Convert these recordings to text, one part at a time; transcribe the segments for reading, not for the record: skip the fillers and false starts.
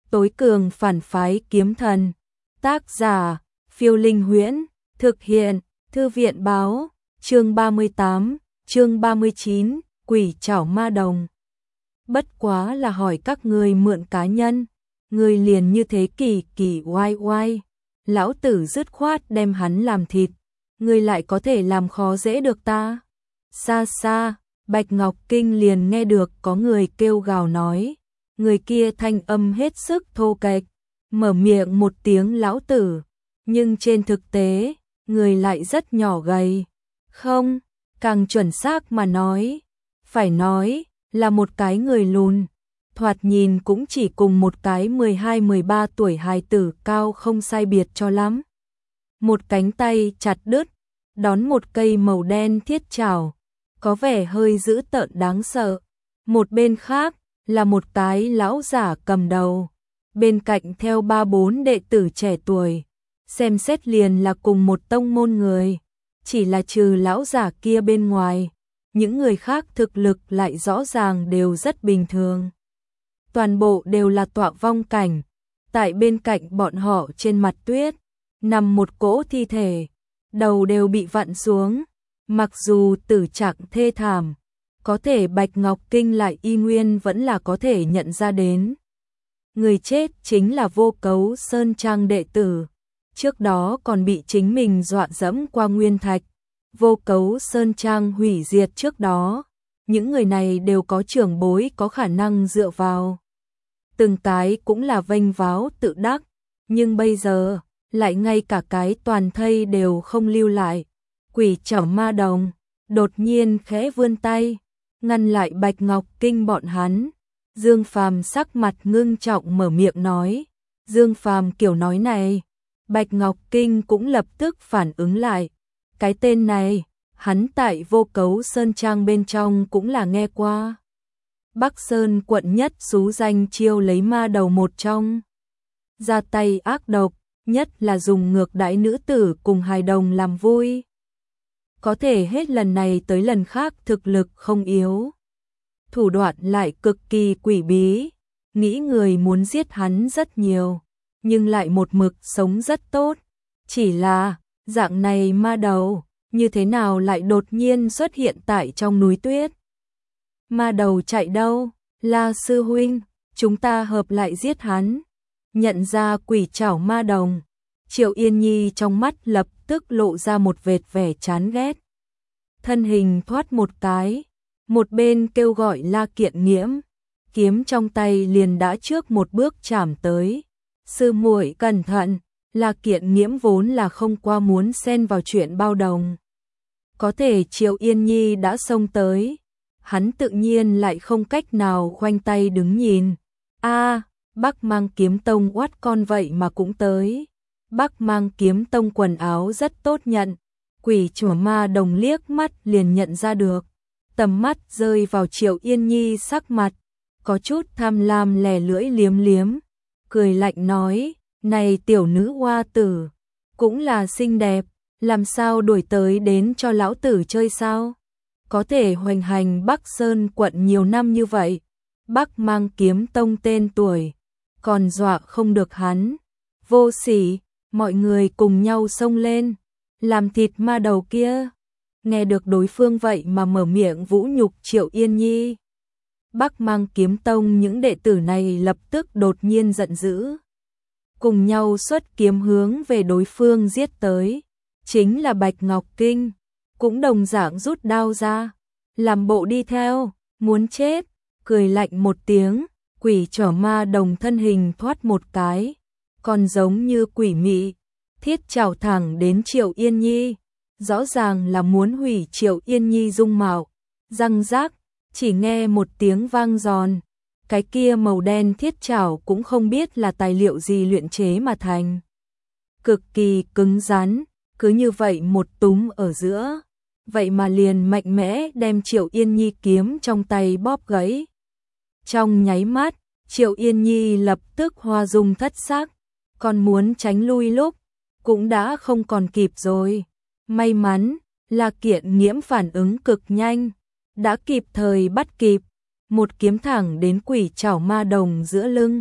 tối cường phản phái kiếm thần. Tác giả, Phiêu Linh Huyễn, thực hiện, Thư viện báo, chương 38, chương 39, quỷ trảo ma đồng. Bất quá là hỏi các ngươi mượn cá nhân, ngươi liền như thế kỳ kỳ oai oai, lão tử dứt khoát đem hắn làm thịt, ngươi lại có thể làm khó dễ được ta. Xa xa, Bạch Ngọc Kinh liền nghe được có người kêu gào nói, người kia thanh âm hết sức thô kệch, mở miệng một tiếng lão tử, nhưng trên thực tế, người lại rất nhỏ gầy. Không, càng chuẩn xác mà nói, phải nói là một cái người lùn, thoạt nhìn cũng chỉ cùng một cái 12-13 tuổi hài tử cao không sai biệt cho lắm. Một cánh tay chặt đứt, đón một cây màu đen thiết chảo, có vẻ hơi dữ tợn đáng sợ. Một bên khác là một cái lão giả cầm đầu, bên cạnh theo 3-4 đệ tử trẻ tuổi, xem xét liền là cùng một tông môn người, chỉ là trừ lão giả kia bên ngoài, những người khác thực lực lại rõ ràng đều rất bình thường. Toàn bộ đều là tọa vong cảnh, tại bên cạnh bọn họ trên mặt tuyết, nằm một cỗ thi thể, đầu đều bị vặn xuống, mặc dù tử trạng thê thảm, có thể Bạch Ngọc Kinh lại y nguyên vẫn là có thể nhận ra đến. Người chết chính là Vô Cấu Sơn Trang đệ tử, trước đó còn bị chính mình dọa dẫm qua nguyên thạch. Vô Cấu Sơn Trang hủy diệt trước đó, những người này đều có trưởng bối có khả năng dựa vào. Từng cái cũng là vênh váo tự đắc, nhưng bây giờ, lại ngay cả cái toàn thây đều không lưu lại. Quỷ trảo ma đồng, đột nhiên khẽ vươn tay, ngăn lại Bạch Ngọc Kinh bọn hắn. Dương Phàm sắc mặt ngưng trọng mở miệng nói. Dương Phàm kiểu nói này, Bạch Ngọc Kinh cũng lập tức phản ứng lại. Cái tên này, hắn tại Vô Cấu Sơn Trang bên trong cũng là nghe qua. Bắc Sơn quận nhất xú danh chiêu lấy ma đầu một trong. Ra tay ác độc, nhất là dùng ngược đãi nữ tử cùng hài đồng làm vui. Có thể hết lần này tới lần khác thực lực không yếu. Thủ đoạn lại cực kỳ quỷ bí, nghĩ người muốn giết hắn rất nhiều, nhưng lại một mực sống rất tốt. Chỉ là, dạng này ma đầu, như thế nào lại đột nhiên xuất hiện tại trong núi tuyết? Ma đầu chạy đâu? La sư huynh, chúng ta hợp lại giết hắn. Nhận ra quỷ trảo ma đồng, Triệu Yên Nhi trong mắt lập tức lộ ra một vệt vẻ chán ghét. Thân hình thoát một cái, một bên kêu gọi La Kiện Nghiễm, kiếm trong tay liền đã trước một bước chạm tới. Sư muội cẩn thận, La Kiện Nghiễm vốn là không qua muốn xen vào chuyện bao đồng. Có thể Triệu Yên Nhi đã xông tới, hắn tự nhiên lại không cách nào khoanh tay đứng nhìn. Bắc Mang Kiếm Tông oát con vậy mà cũng tới. Bắc Mang Kiếm Tông quần áo rất tốt nhận, quỷ trảo ma đồng liếc mắt liền nhận ra được. Tầm mắt rơi vào Triệu Yên Nhi sắc mặt, có chút tham lam lè lưỡi liếm liếm, cười lạnh nói, này tiểu nữ hoa tử, cũng là xinh đẹp, làm sao đuổi tới đến cho lão tử chơi sao? Có thể hoành hành Bắc Sơn quận nhiều năm như vậy, Bắc Mang Kiếm Tông tên tuổi, còn dọa không được hắn. Vô sỉ, mọi người cùng nhau xông lên, làm thịt ma đầu kia. Nghe được đối phương vậy mà mở miệng vũ nhục Triệu Yên Nhi, Bắc Mang Kiếm Tông những đệ tử này lập tức đột nhiên giận dữ, cùng nhau xuất kiếm hướng về đối phương giết tới. Chính là Bạch Ngọc Kinh, cũng đồng dạng rút đao ra, làm bộ đi theo, muốn chết, cười lạnh một tiếng, quỷ trảo ma đồng thân hình thoát một cái, còn giống như quỷ mị, thiết chảo thẳng đến Triệu Yên Nhi, rõ ràng là muốn hủy Triệu Yên Nhi dung mạo. Răng rác, chỉ nghe một tiếng vang giòn, cái kia màu đen thiết chảo cũng không biết là tài liệu gì luyện chế mà thành, cực kỳ cứng rắn, cứ như vậy một túm ở giữa, vậy mà liền mạnh mẽ đem Triệu Yên Nhi kiếm trong tay bóp gãy. Trong nháy mắt, Triệu Yên Nhi lập tức hoa dung thất sắc, còn muốn tránh lui lúc, cũng đã không còn kịp rồi. May mắn, La Kiện Nghiễm phản ứng cực nhanh, đã kịp thời bắt kịp, một kiếm thẳng đến quỷ trảo ma đồng giữa lưng,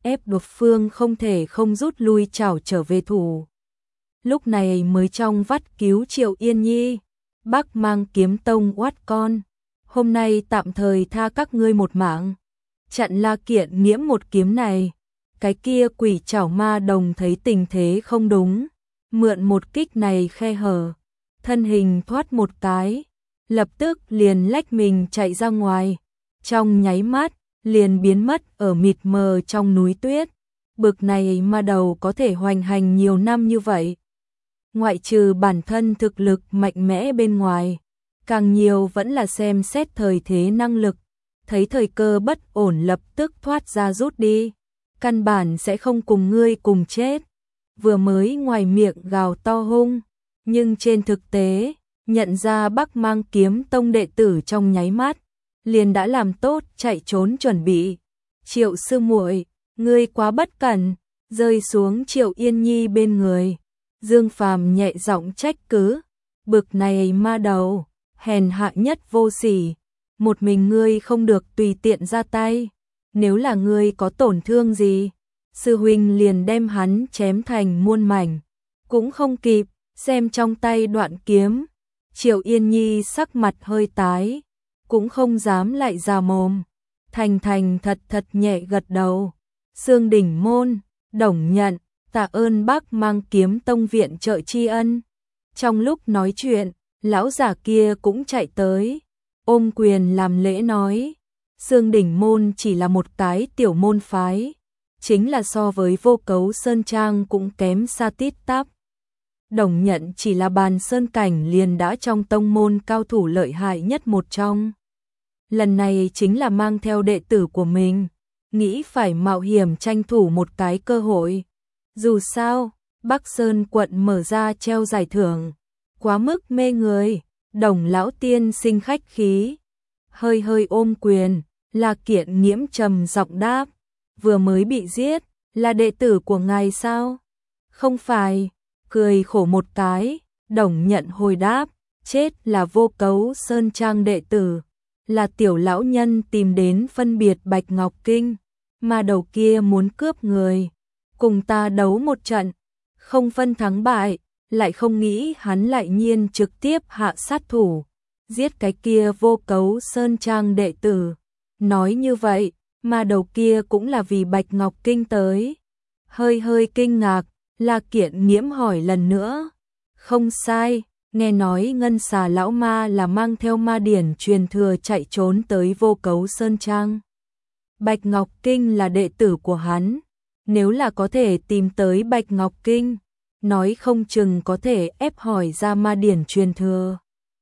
ép đối phương không thể không rút lui trảo trở về thủ. Lúc này mới trong vắt cứu Triệu Yên Nhi, Bắc Mang Kiếm Tông oát con, hôm nay tạm thời tha các ngươi một mạng, chặn La Kiện Nghiễm một kiếm này. Cái kia quỷ trảo ma đồng thấy tình thế không đúng, mượn một kích này khe hở, thân hình thoát một cái, lập tức liền lách mình chạy ra ngoài, trong nháy mắt liền biến mất ở mịt mờ trong núi tuyết. Bực này ma đầu có thể hoành hành nhiều năm như vậy, ngoại trừ bản thân thực lực mạnh mẽ bên ngoài, càng nhiều vẫn là xem xét thời thế năng lực, thấy thời cơ bất ổn lập tức thoát ra rút đi, căn bản sẽ không cùng ngươi cùng chết. Vừa mới ngoài miệng gào to hung, nhưng trên thực tế, nhận ra Bắc Mang Kiếm Tông đệ tử trong nháy mắt, liền đã làm tốt chạy trốn chuẩn bị. Triệu sư muội, ngươi quá bất cẩn, rơi xuống Triệu Yên Nhi bên người. Dương Phàm nhẹ giọng trách cứ, bực này ma đầu, hèn hạ nhất vô sỉ, một mình ngươi không được tùy tiện ra tay, nếu là ngươi có tổn thương gì, sư huynh liền đem hắn chém thành muôn mảnh, cũng không kịp, xem trong tay đoạn kiếm. Triệu Yên Nhi sắc mặt hơi tái, cũng không dám lại ra mồm, thành thật thật nhẹ gật đầu. Xương Đỉnh Môn, Đồng nhận, tạ ơn Bắc Mang Kiếm Tông viện trợ tri ân. Trong lúc nói chuyện, lão giả kia cũng chạy tới, ôm quyền làm lễ nói, Xương Đỉnh Môn chỉ là một cái tiểu môn phái, chính là so với Vô Cấu Sơn Trang cũng kém xa tít tắp. Đồng nhận chỉ là bàn sơn cảnh liền đã trong tông môn cao thủ lợi hại nhất một trong. Lần này chính là mang theo đệ tử của mình, nghĩ phải mạo hiểm tranh thủ một cái cơ hội. Dù sao, Bắc Sơn quận mở ra treo giải thưởng, quá mức mê người, Đồng lão tiên sinh khách khí, hơi ôm quyền, La Kiện Nghiễm trầm giọng đáp, vừa mới bị giết, là đệ tử của ngài sao? Không phải, cười khổ một cái, Đồng nhận hồi đáp, chết là Vô Cấu Sơn Trang đệ tử, là tiểu lão nhân tìm đến phân biệt Bạch Ngọc Kinh, mà đầu kia muốn cướp người, cùng ta đấu một trận, không phân thắng bại, lại không nghĩ hắn lại nhiên trực tiếp hạ sát thủ, giết cái kia Vô Cấu Sơn Trang đệ tử. Nói như vậy, mà đầu kia cũng là vì Bạch Ngọc Kinh tới. Hơi kinh ngạc, La Kiện Nghiễm hỏi lần nữa. Không sai, nghe nói Ngân Xà lão ma là mang theo ma điển truyền thừa chạy trốn tới Vô Cấu Sơn Trang. Bạch Ngọc Kinh là đệ tử của hắn, nếu là có thể tìm tới Bạch Ngọc Kinh, nói không chừng có thể ép hỏi ra ma điển truyền thừa.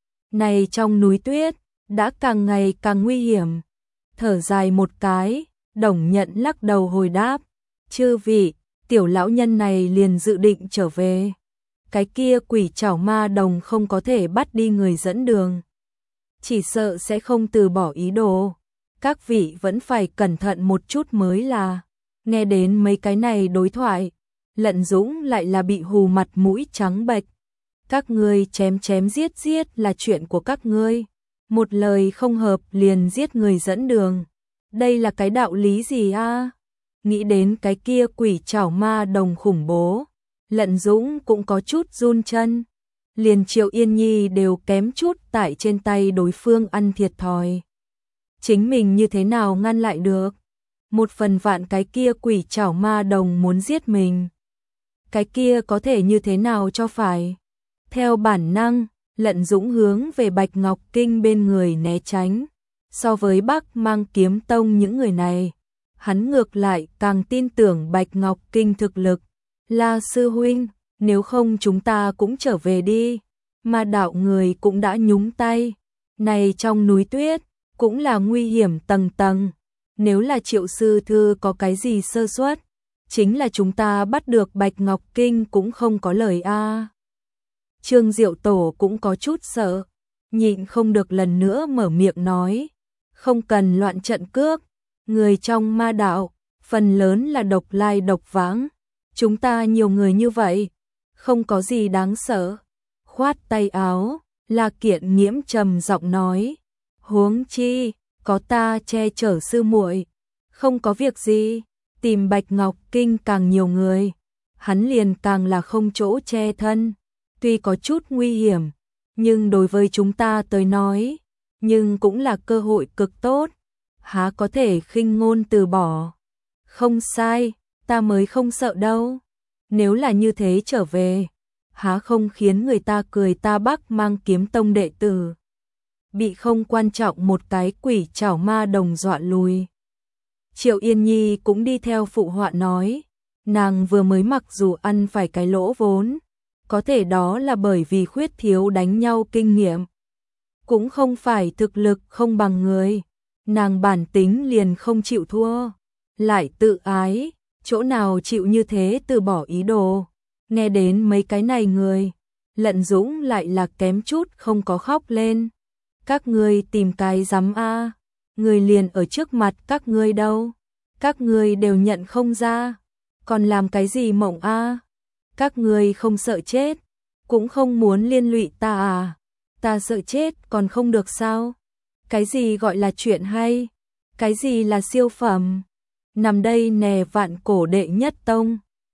Này trong núi tuyết, đã càng ngày càng nguy hiểm. Thở dài một cái, Đồng nhận lắc đầu hồi đáp, chư vị, tiểu lão nhân này liền dự định trở về. Cái kia quỷ trảo ma đồng không có thể bắt đi người dẫn đường, chỉ sợ sẽ không từ bỏ ý đồ. Các vị vẫn phải cẩn thận một chút mới là. Nghe đến mấy cái này đối thoại, Lận Dũng lại là bị hù mặt mũi trắng bệch. Các ngươi chém giết là chuyện của các ngươi, một lời không hợp liền giết người dẫn đường, đây là cái đạo lý gì a? Nghĩ đến cái kia quỷ trảo ma đồng khủng bố, Lận Dũng cũng có chút run chân, liền Triệu Yên Nhi đều kém chút tại trên tay đối phương ăn thiệt thòi. Chính mình như thế nào ngăn lại được? Một phần vạn cái kia quỷ trảo ma đồng muốn giết mình, cái kia có thể như thế nào cho phải? Theo bản năng, Lận Dũng hướng về Bạch Ngọc Kinh bên người né tránh. So với Bắc Mang Kiếm Tông những người này, hắn ngược lại càng tin tưởng Bạch Ngọc Kinh thực lực. La sư huynh, nếu không chúng ta cũng trở về đi. Ma đạo người cũng đã nhúng tay. Này trong núi tuyết, cũng là nguy hiểm tầng tầng. Nếu là Triệu sư thư có cái gì sơ suất, chính là chúng ta bắt được Bạch Ngọc Kinh cũng không có lời a. Trương Diệu Tổ cũng có chút sợ, nhịn không được lần nữa mở miệng nói, không cần loạn trận cước, người trong ma đạo, phần lớn là độc lai độc vãng, chúng ta nhiều người như vậy, không có gì đáng sợ. Khoát tay áo, La Kiện Nghiễm trầm giọng nói, huống chi, có ta che chở sư muội, không có việc gì, tìm Bạch Ngọc Kinh càng nhiều người, hắn liền càng là không chỗ che thân. Tuy có chút nguy hiểm, nhưng đối với chúng ta tới nói, nhưng cũng là cơ hội cực tốt, há có thể khinh ngôn từ bỏ. Không sai, ta mới không sợ đâu. Nếu là như thế trở về, há không khiến người ta cười ta Bắc Mang Kiếm Tông đệ tử bị không quan trọng một cái quỷ chảo ma đồng dọa lùi. Triệu Yên Nhi cũng đi theo phụ họa nói, nàng vừa mới mặc dù ăn phải cái lỗ vốn, có thể đó là bởi vì khuyết thiếu đánh nhau kinh nghiệm, cũng không phải thực lực không bằng người, nàng bản tính liền không chịu thua, lại tự ái, chỗ nào chịu như thế từ bỏ ý đồ. Nghe đến mấy cái này người, Lận Dũng lại là kém chút không có khóc lên. Các ngươi tìm cái rắm a, người liền ở trước mặt các ngươi đâu, các ngươi đều nhận không ra, còn làm cái gì mộng a? Các ngươi không sợ chết, cũng không muốn liên lụy ta à? Ta sợ chết còn không được sao? Cái gì gọi là chuyện hay? Cái gì là siêu phẩm? Nằm đây nè Vạn Cổ đệ nhất tông.